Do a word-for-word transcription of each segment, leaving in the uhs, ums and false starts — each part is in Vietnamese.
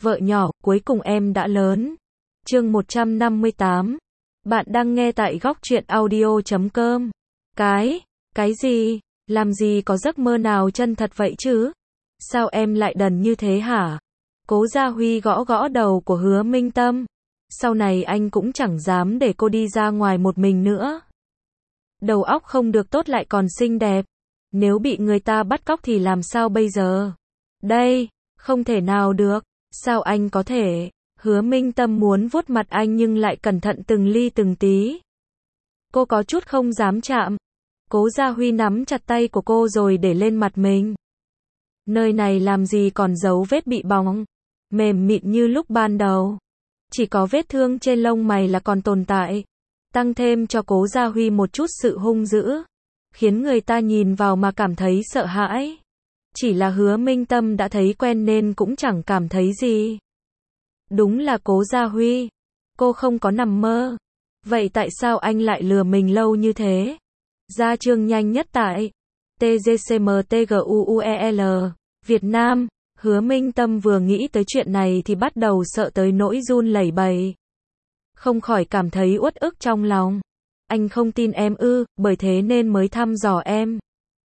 Vợ nhỏ, cuối cùng em đã lớn. Chương một trăm năm mươi tám. Bạn đang nghe tại góc truyện audio chấm com. Cái, cái gì? Làm gì có giấc mơ nào chân thật vậy chứ? Sao em lại đần như thế hả? Cố Gia Huy gõ gõ đầu của Hứa Minh Tâm. Sau này anh cũng chẳng dám để cô đi ra ngoài một mình nữa. Đầu óc không được tốt lại còn xinh đẹp. Nếu bị người ta bắt cóc thì làm sao bây giờ? Đây, không thể nào được. Sao anh có thể? Hứa Minh Tâm muốn vuốt mặt anh nhưng lại cẩn thận từng ly từng tí. Cô có chút không dám chạm. Cố Gia Huy nắm chặt tay của cô rồi để lên mặt mình. Nơi này làm gì còn dấu vết bị bỏng, mềm mịn như lúc ban đầu. Chỉ có vết thương trên lông mày là còn tồn tại. Tăng thêm cho Cố Gia Huy một chút sự hung dữ, khiến người ta nhìn vào mà cảm thấy sợ hãi. Chỉ là Hứa Minh Tâm đã thấy quen nên cũng chẳng cảm thấy gì. Đúng là Cố Gia Huy. Cô không có nằm mơ. Vậy tại sao anh lại lừa mình lâu như thế? Ra chương nhanh nhất tại tê giê xê em tê giê u u e lờ, Việt Nam. Hứa Minh Tâm vừa nghĩ tới chuyện này thì bắt đầu sợ tới nỗi run lẩy bẩy. Không khỏi cảm thấy uất ức trong lòng. Anh không tin em ư, bởi thế nên mới thăm dò em.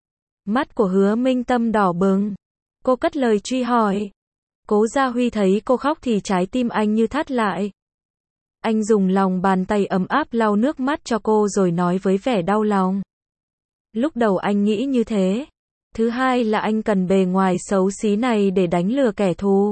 Mắt của Hứa Minh Tâm đỏ bừng. Cô cất lời truy hỏi. Cố Gia Huy thấy cô khóc thì trái tim anh như thắt lại. Anh dùng lòng bàn tay ấm áp lau nước mắt cho cô rồi nói với vẻ đau lòng. Lúc đầu anh nghĩ như thế. Thứ hai là anh cần bề ngoài xấu xí này để đánh lừa kẻ thù.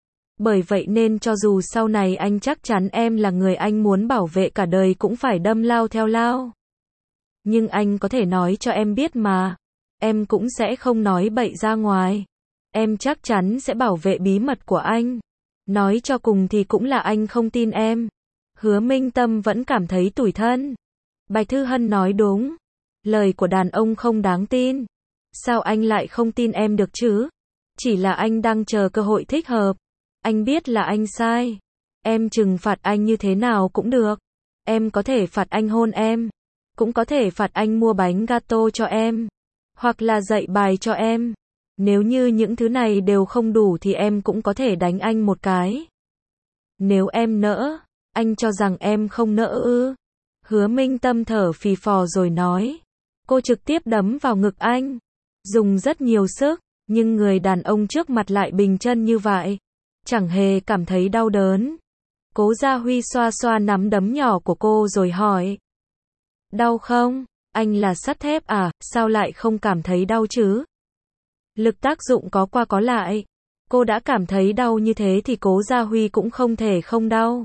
Bởi vậy nên cho dù sau này anh chắc chắn em là người anh muốn bảo vệ cả đời cũng phải đâm lao theo lao. Nhưng anh có thể nói cho em biết mà. Em cũng sẽ không nói bậy ra ngoài. Em chắc chắn sẽ bảo vệ bí mật của anh. Nói cho cùng thì cũng là anh không tin em. Hứa Minh Tâm vẫn cảm thấy tủi thân. Bạch Thư Hân nói đúng. Lời của đàn ông không đáng tin. Sao anh lại không tin em được chứ? Chỉ là anh đang chờ cơ hội thích hợp. Anh biết là anh sai. Em trừng phạt anh như thế nào cũng được. Em có thể phạt anh hôn em. Cũng có thể phạt anh mua bánh gato cho em. Hoặc là dạy bài cho em. Nếu như những thứ này đều không đủ thì em cũng có thể đánh anh một cái. Nếu em nỡ, anh cho rằng em không nỡ ư? Hứa Minh Tâm thở phì phò rồi nói. Cô trực tiếp đấm vào ngực anh. Dùng rất nhiều sức, nhưng người đàn ông trước mặt lại bình chân như vậy. Chẳng hề cảm thấy đau đớn. Cố Gia Huy xoa xoa nắm đấm nhỏ của cô rồi hỏi. Đau không? Anh là sắt thép à, sao lại không cảm thấy đau chứ? Lực tác dụng có qua có lại. Cô đã cảm thấy đau như thế thì Cố Gia Huy cũng không thể không đau.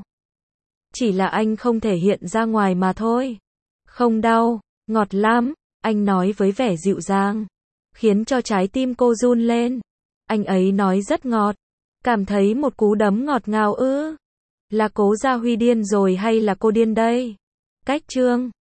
Chỉ là anh không thể hiện ra ngoài mà thôi. Không đau, ngọt lắm, anh nói với vẻ dịu dàng. Khiến cho trái tim cô run lên. Anh ấy nói rất ngọt. Cảm thấy một cú đấm ngọt ngào ư? Là Cố Gia Huy điên rồi hay là cô điên đây? Cách chương